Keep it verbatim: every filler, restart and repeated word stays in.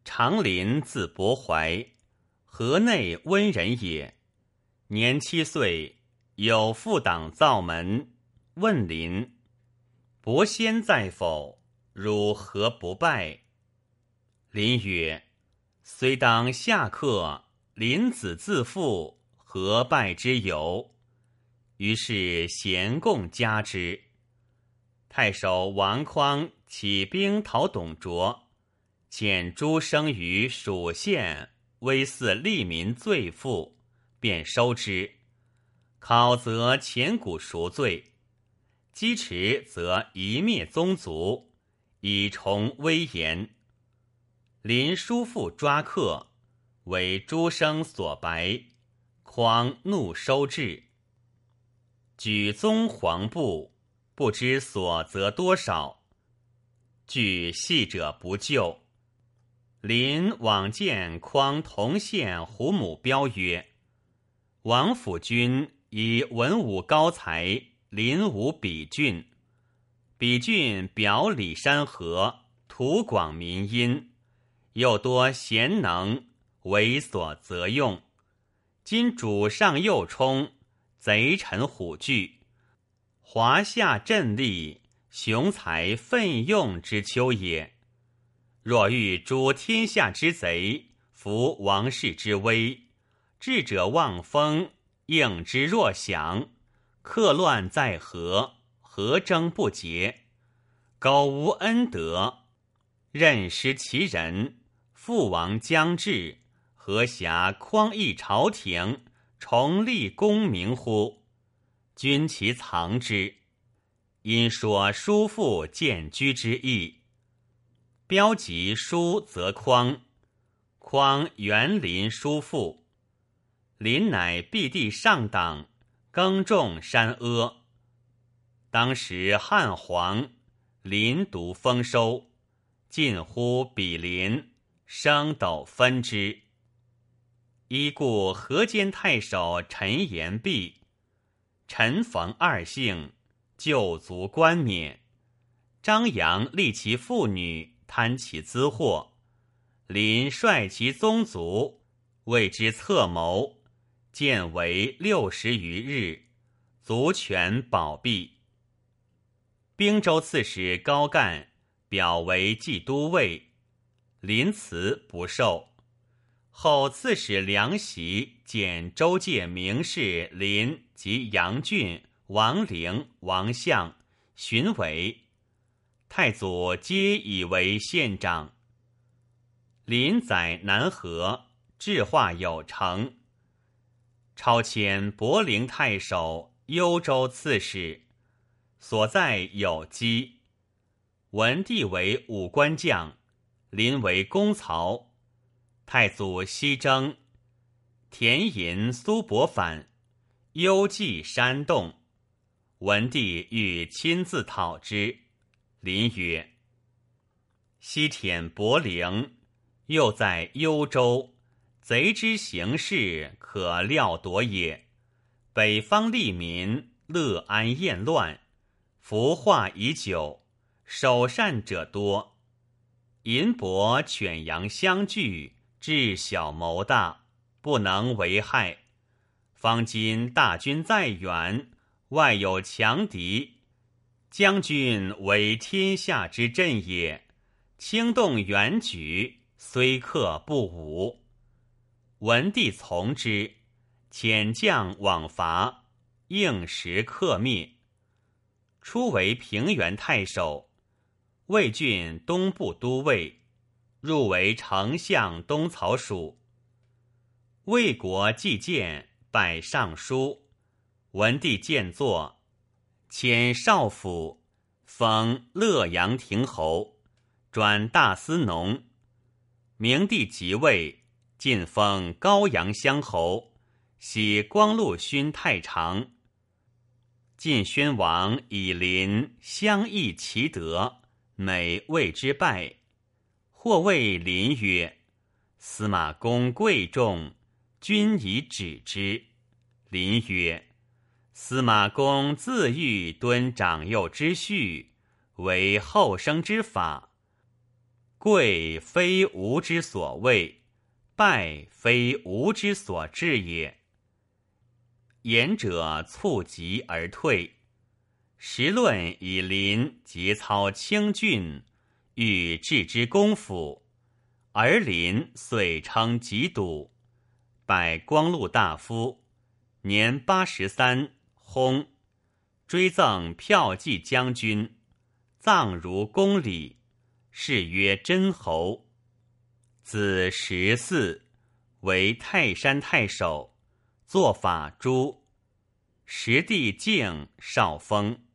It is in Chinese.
长林字伯怀，河内温人也。年七岁，有父党造门，问林：伯先在否？汝何不拜？林曰：虽当下客，林子自负，何拜之有？于是咸共加之。太守王匡起兵讨董卓，见诸生于蜀县，威似利民罪妇，便收之。考则前古赎罪，击持则夷灭宗族，以重威严。林叔父抓客，为诸生所白，匡怒收治。举宗黄布，不知所责多少，据细者不救。林往见匡同县胡母彪曰：王府君以文武高才，临武比郡。比郡表里山河，土广民殷，又多贤能，为所责用。今主上右冲，贼臣虎踞，华夏振立，雄才奋用之秋也。若欲诛天下之贼，服王室之威，智者望风，应之若响，克乱在河，何争不竭？苟无恩德，任失其人，父王将至，何暇匡议朝廷，重立功名乎？君其藏之。因说叔父荐居之意。标及叔则匡，匡园林叔父。林乃避地上党，耕种山阿。当时汉皇，林独丰收，近乎比邻，升斗分之。依故河间太守陈延弼，陈冯二姓，旧族冠冕。张扬立其妇女，贪其资货，林率其宗族，为之策谋，建为六十余日，族权保庇。兵州刺史高干表为冀都尉，林辞不受。后刺史梁袭见州界名士林及杨俊、王陵、王相、荀伟，太祖皆以为县长。林载南河，治化有成。超迁博陵太守、幽州刺史，所在有基。文帝为武官将，林为公曹。太祖西征，田银、苏伯反，幽蓟山洞。文帝欲亲自讨之，林曰：西舔博陵，又在幽州，贼之行事，可料夺也。北方利民，乐安厌乱，服化已久，守善者多。银帛犬羊相聚，智小谋大，不能为害。方今大军在远，外有强敌，将军为天下之阵也。轻动远举，虽克不武。文帝从之，遣将往伐，应时克灭。初为平原太守，魏郡东部都尉，入为丞相东曹属。魏国祭见，拜尚书。文帝见作，迁少府，封乐阳亭侯，转大司农。明帝即位，晋封高阳乡侯，徙光禄勋太常。晋宣王以邻相异其德，每谓之拜。或谓邻曰：司马公贵重，君以止之。邻曰：司马公自欲敦长幼之序，为后生之法。 贵非吾之所谓，败非吾之所至也。言者猝疾而退。时论以临节操清俊，欲置之公府，而临遂称疾笃，拜光禄大夫，年八十三，薨，追赠骠骑将军，葬如公礼，谥曰真侯。子十四，为泰山太守，作法诸。时弟敬少封。